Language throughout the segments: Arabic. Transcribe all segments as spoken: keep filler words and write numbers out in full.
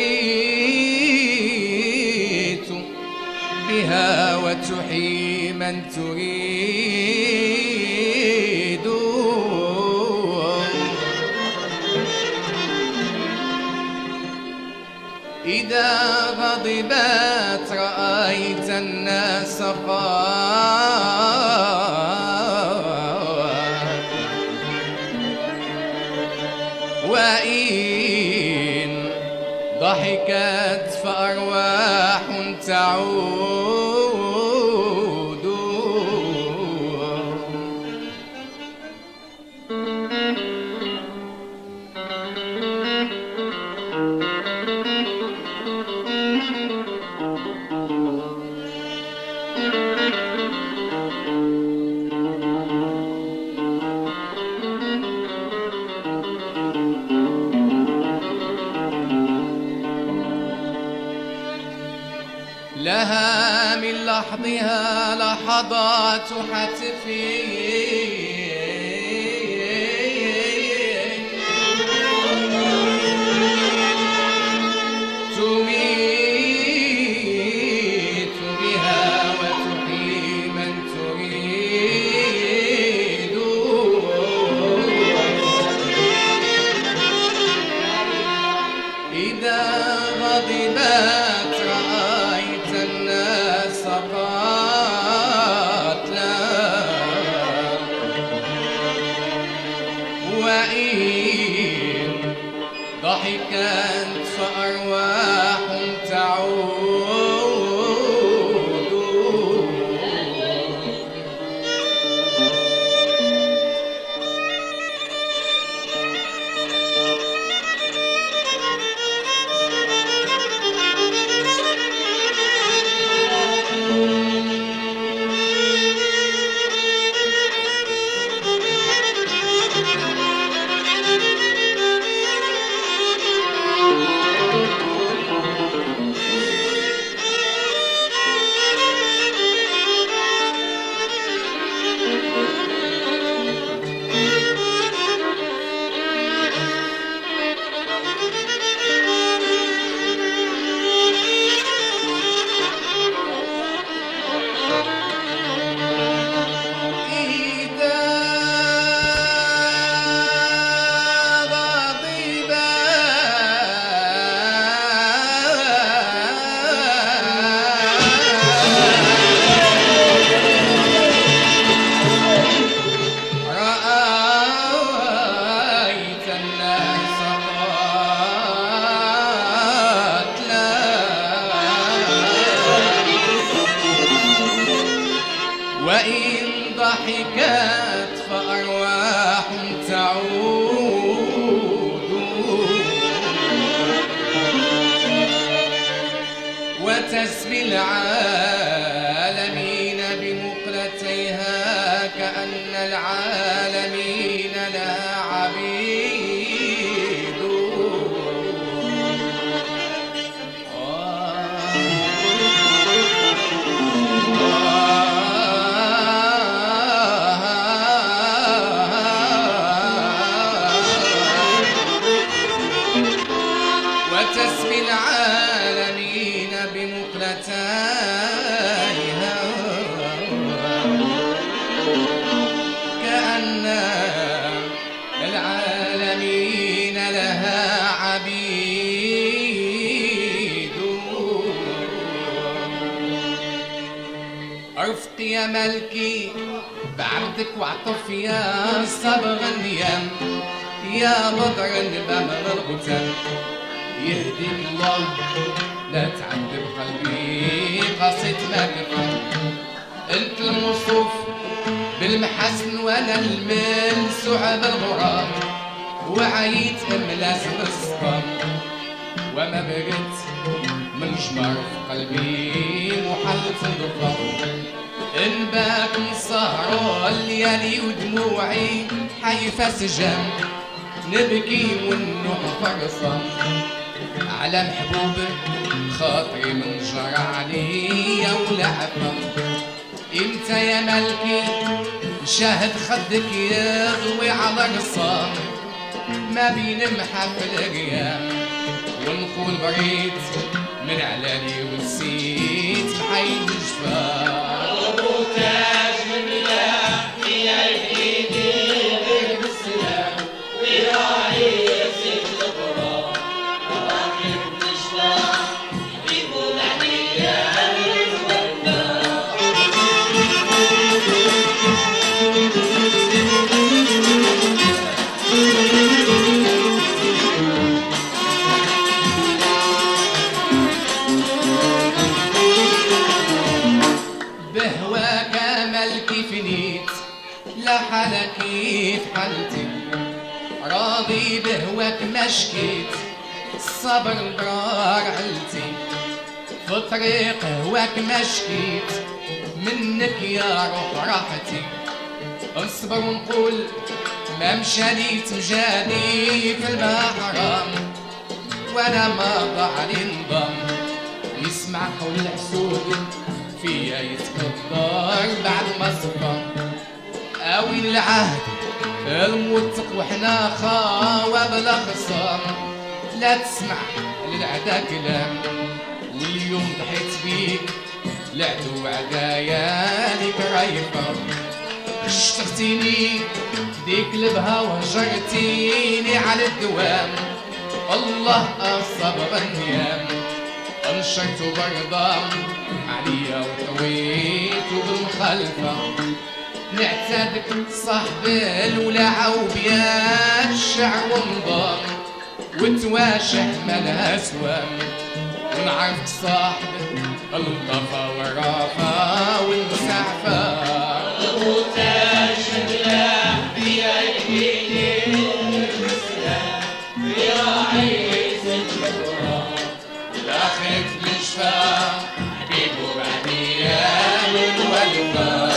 تبيت بها وتحيي من تريد. إذا غضبت رأيت الناس قاد، وإن ضحكت فأرواح تعود. لها من لحظها لحظات حتف، تميت بها وتحيي من تريد. إذا غضبت رأيت الناس قاتلا، وإن ضحكت فأرواح تعود. وإن ضحكت فأرواح تعود، وتسبي العالمين بمقلتيها كأن العالمين لها عبيد. وتسبي العالمين بمقلتيها كأن العالمين لها عبيد. ارفق يا ملكي بعبدك واعطف يا صبغ النيام، يا بدر البمر الغتام، يهديك الله لا تعذب قلبي قصيد ما بفهم. انت الموصوف بالمحاسن وانا المنسوع بالغرام، وعيت املاس بالصفام، وما بقيت من جمر في قلبي محل تنضفر. ان باك نسهروا الليالي ودموعي حيفا سجام، نبكي ونحفر صم على محبوب خاطري من جرى عليا ولا عفا. امتى يا ملكي شاهد خدك يغوي على قصام، ما بين محافل الرياح ونقول بريت من علالي ونسيت محيد الجفاف ابو تاج من ملاح فيها يحيدي غير بالسلام ويراعي يزيد الغرام راكب الجفاف يجيبوا العليا بهواك ملكي فنيت لا حالة كيف حالتي راضي بهواك مشكيت الصبر ضرار علتي في طريق هواك مشكيت منك يا روح راحتي اصبر ونقول ما مشاليت مجاني في البحرام وانا ما ضعلي انضم يسمع قول الحسود فيا يتقدر بعد ما صفى اوي العهد الموثق وحنا خاوة بلا خصام لا تسمع للعدا كلام واليوم ضحيت بيك العدو عدايا ليك رايفة اشتقتيني ديك لبها وهجرتيني على الدوام الله الصبر النيام انشرت برضا عليا وطويت بالمخالفة نعتادك صاحب الولاعة وبيات الشعر ونضام وتواشح مالها سوام ونعرفك صاحب اللطافة والرافة والمسعفة ابو تاج من ملاح فيها يحيدي بالسلام ويراعي يزيد الغرام لا خيف الجفا حبيبو بعديا والوفا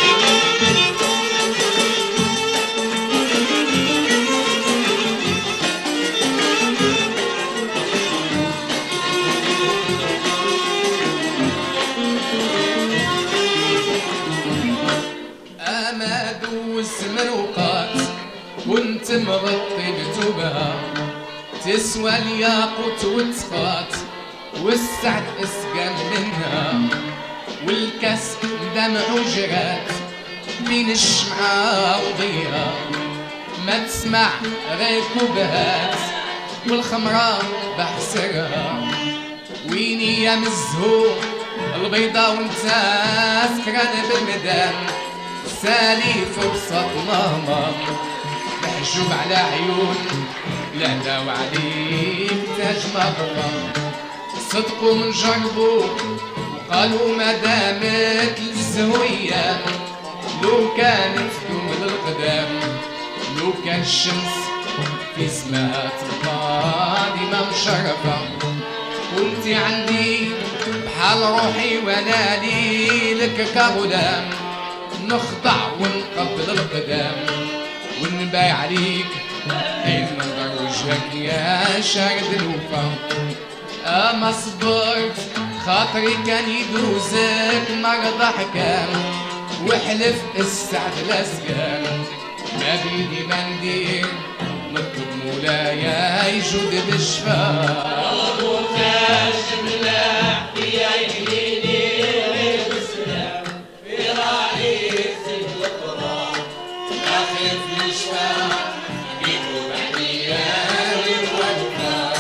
اماد والسمروقات كنت مغطي بتوبها تسوى الياقوت والتقاط والسعد اسقم منها والكاس دمع وجرات بين الشمعة وضيها ما تسمع غير كوبهات والخمرة بحسرها ويني يا مزهور البيضة وانت سكران بالمدام سالي فرصة ماما محجوب على عيون لا داو عليك تاج مغرب صدقوا من جربوا وقالوا ما دامت الزهوية لو كانت تمل القدام لو كان الشمس في سماء تبقى ديما مشرفة كنتي عندي بحال روحي وانا لي لك كغلام نخضع ونقبل القدام ونبايع عليك اين نظر وجهك يا شارد الوفا اما صبرت خاطري كان يدوزك مرضى حكام وحلف السعد الاسكان ما بيدي ما ندير نطلب مولايا يجود بالشفاء ابو تاج من ملاح فيها يحيدي غير بالسلام ويراعي يزيد الغرام لا خيف الشفاء حبيبو بعديا والوفا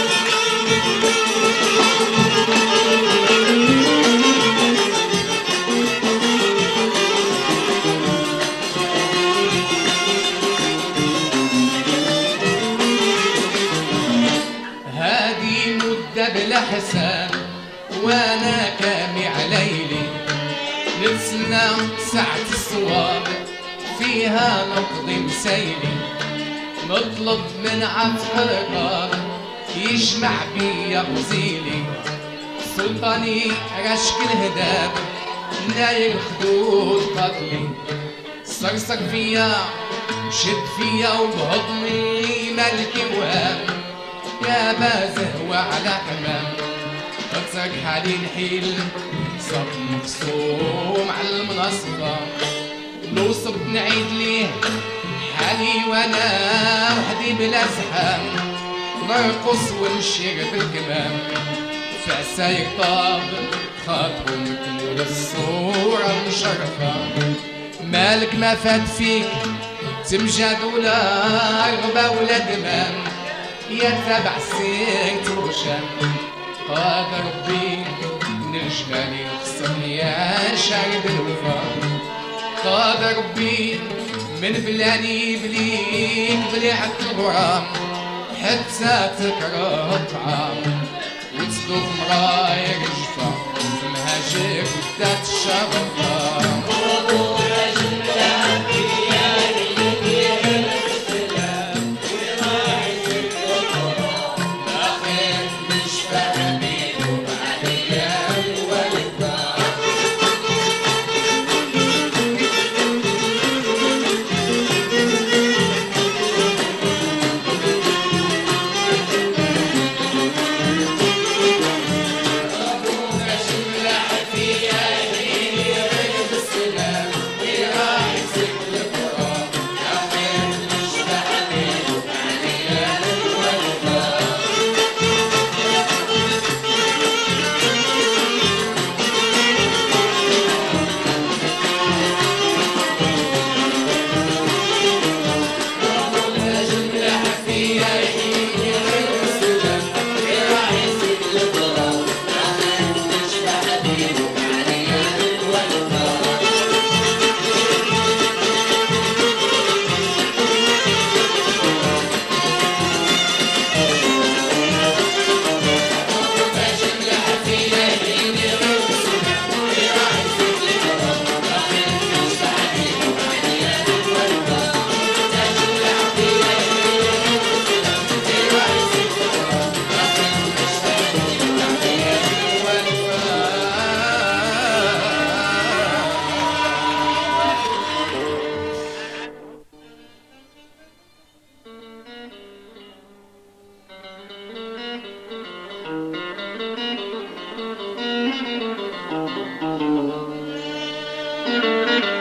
هادي مدة بلا حساب وانا كامي عليلي نتسنى ساعة الصواب فيها نقضي مسيلي نطلب من عطف الرقاب يجمع بيا غزيلي سلطاني رشك الهداب نايل خدود قتلي صرصر فيا شد فيا وبهضمي ملكي وهام يا بازه وعلى حمام اترك حالي نحيل صب مخصوم على المنصفة لو صبت نعيد ليه حالي وانا وحدي بلا زحام نرقص ونشير بالكمام فعسايق طاب خاطرهم تنور الصورة مشرفة مالك ما فات فيك تمجد ولا رغبة ولا دمام يا تبع سيرة وشام قادر ربي من الجمال يخصم يا شارب الوفا قادر ربي من بلاني بليك بليحة الغرام حتى تكره الطعام وتصدق مرايا رجفة مهاجر ودات الشرفة Thank you.